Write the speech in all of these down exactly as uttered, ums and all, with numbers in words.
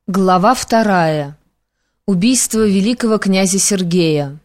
Глава вторая. Убийство великого князя Сергея.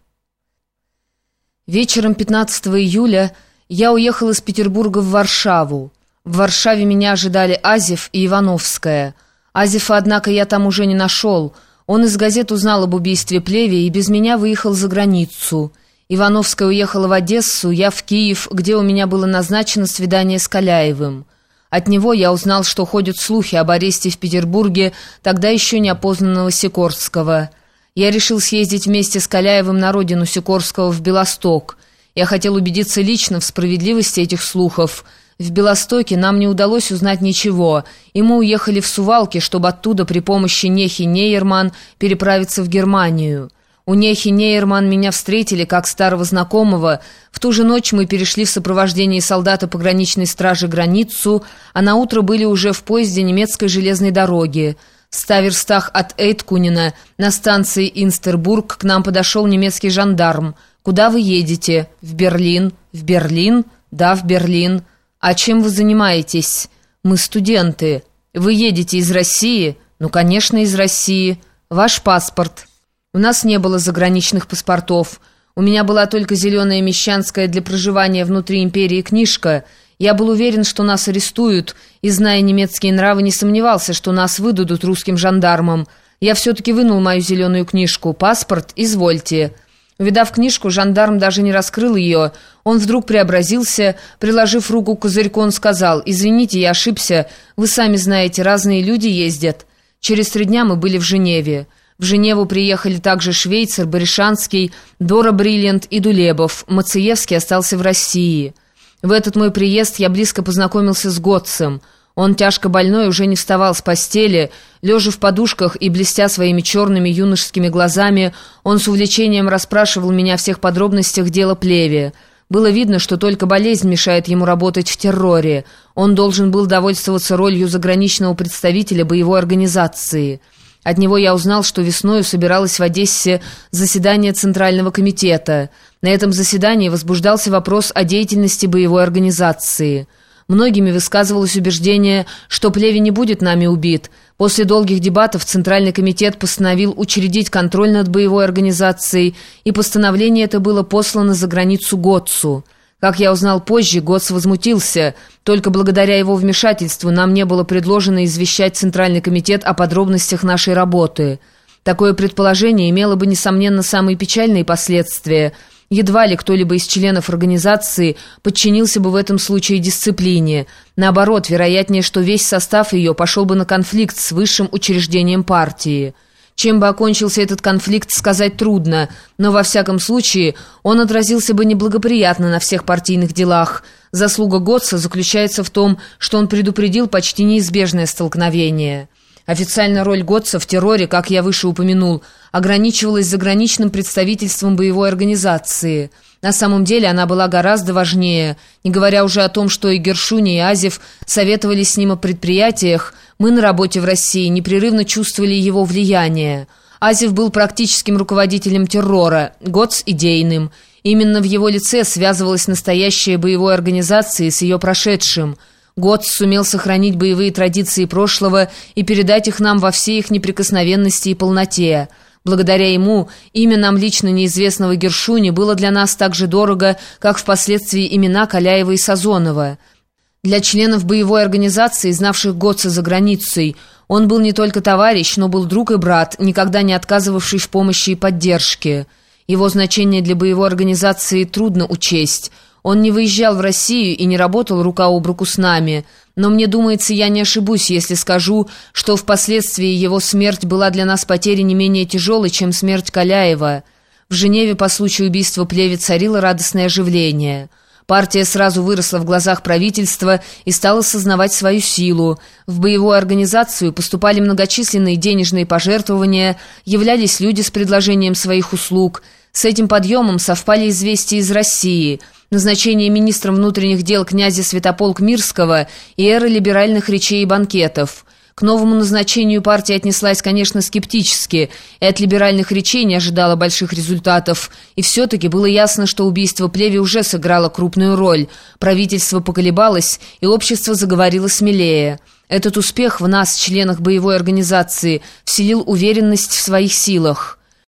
Вечером пятнадцатого июля я уехал из Петербурга в Варшаву. В Варшаве меня ожидали Азев и Ивановская. Азефа, однако, я там уже не нашел. Он из газет узнал об убийстве Плеве и без меня выехал за границу. Ивановская уехала в Одессу, я в Киев, где у меня было назначено свидание с Каляевым. От него я узнал, что ходят слухи об аресте в Петербурге тогда еще неопознанного Сикорского. Я решил съездить вместе с Каляевым на родину Сикорского в Белосток. Я хотел убедиться лично в справедливости этих слухов. В Белостоке нам не удалось узнать ничего, и мы уехали в Сувалки, чтобы оттуда при помощи Нехи Нейерман переправиться в Германию. У Нехи Нейерман меня встретили как старого знакомого. В ту же ночь мы перешли в сопровождении солдата пограничной стражи границу, а наутро были уже в поезде немецкой железной дороги. В ста верстах от Эйткунена на станции Инстербург к нам подошел немецкий жандарм. «Куда вы едете?» «В Берлин». «В Берлин?» «Да, в Берлин». «А чем вы занимаетесь?» «Мы студенты». «Вы едете из России?» «Ну, конечно, из России». «Ваш паспорт?» У нас не было заграничных паспортов. У меня была только зеленая мещанская для проживания внутри империи книжка. Я был уверен, что нас арестуют, и, зная немецкие нравы, не сомневался, что нас выдадут русским жандармам. Я все-таки вынул мою зеленую книжку. «Паспорт, извольте». Увидав книжку, жандарм даже не раскрыл ее. Он вдруг преобразился, приложив руку к козырьку, он сказал: «Извините, я ошибся. Вы сами знаете, разные люди ездят». Через три дня мы были в Женеве. В Женеву приехали также Швейцар, Баришанский, Дора Бриллиант и Дулебов. Мациевский остался в России. В этот мой приезд я близко познакомился с Готцем. Он, тяжко больной, уже не вставал с постели. Лежа в подушках и блестя своими черными юношескими глазами, он с увлечением расспрашивал меня о всех подробностях дела Плеве. Было видно, что только болезнь мешает ему работать в терроре. Он должен был довольствоваться ролью заграничного представителя боевой организации. От него я узнал, что весною собиралось в Одессе заседание Центрального комитета. На этом заседании возбуждался вопрос о деятельности боевой организации. Многими высказывалось убеждение, что Плеве не будет нами убит. После долгих дебатов Центральный комитет постановил учредить контроль над боевой организацией, и постановление это было послано за границу Готцу. Как я узнал позже, Готц возмутился. Только благодаря его вмешательству нам не было предложено извещать Центральный комитет о подробностях нашей работы. Такое предположение имело бы, несомненно, самые печальные последствия. Едва ли кто-либо из членов организации подчинился бы в этом случае дисциплине. Наоборот, вероятнее, что весь состав ее пошел бы на конфликт с высшим учреждением партии. Чем бы окончился этот конфликт, сказать трудно, но во всяком случае он отразился бы неблагоприятно на всех партийных делах. Заслуга Готца заключается в том, что он предупредил почти неизбежное столкновение. Официально роль Готца в терроре, как я выше упомянул, ограничивалась заграничным представительством боевой организации. На самом деле она была гораздо важнее. Не говоря уже о том, что и Гершуни, и Азев советовались с ним о предприятиях, мы на работе в России непрерывно чувствовали его влияние. Азев был практическим руководителем террора, Готц – идейным. Именно в его лице связывалась настоящая боевая организация с ее прошедшим. Готц сумел сохранить боевые традиции прошлого и передать их нам во всей их неприкосновенности и полноте. Благодаря ему имя нам лично неизвестного Гершуни было для нас так же дорого, как впоследствии имена Каляева и Сазонова. Для членов боевой организации, знавших Готца за границей, он был не только товарищ, но был друг и брат, никогда не отказывавший в помощи и поддержке. Его значение для боевой организации трудно учесть. Он не выезжал в Россию и не работал рука об руку с нами, но мне думается, я не ошибусь, если скажу, что впоследствии его смерть была для нас потерей не менее тяжелой, чем смерть Каляева. В Женеве по случаю убийства Плеве царило радостное оживление. Партия сразу выросла в глазах правительства и стала сознавать свою силу. В боевую организацию поступали многочисленные денежные пожертвования, являлись люди с предложением своих услуг. С этим подъемом совпали известия из России, назначение министром внутренних дел князя Святополк Мирского и эра либеральных речей и банкетов. К новому назначению партия отнеслась, конечно, скептически, и от либеральных речей не ожидала больших результатов. И все-таки было ясно, что убийство Плеве уже сыграло крупную роль. Правительство поколебалось, и общество заговорило смелее. Этот успех в нас, членах боевой организации, вселил уверенность в своих силах.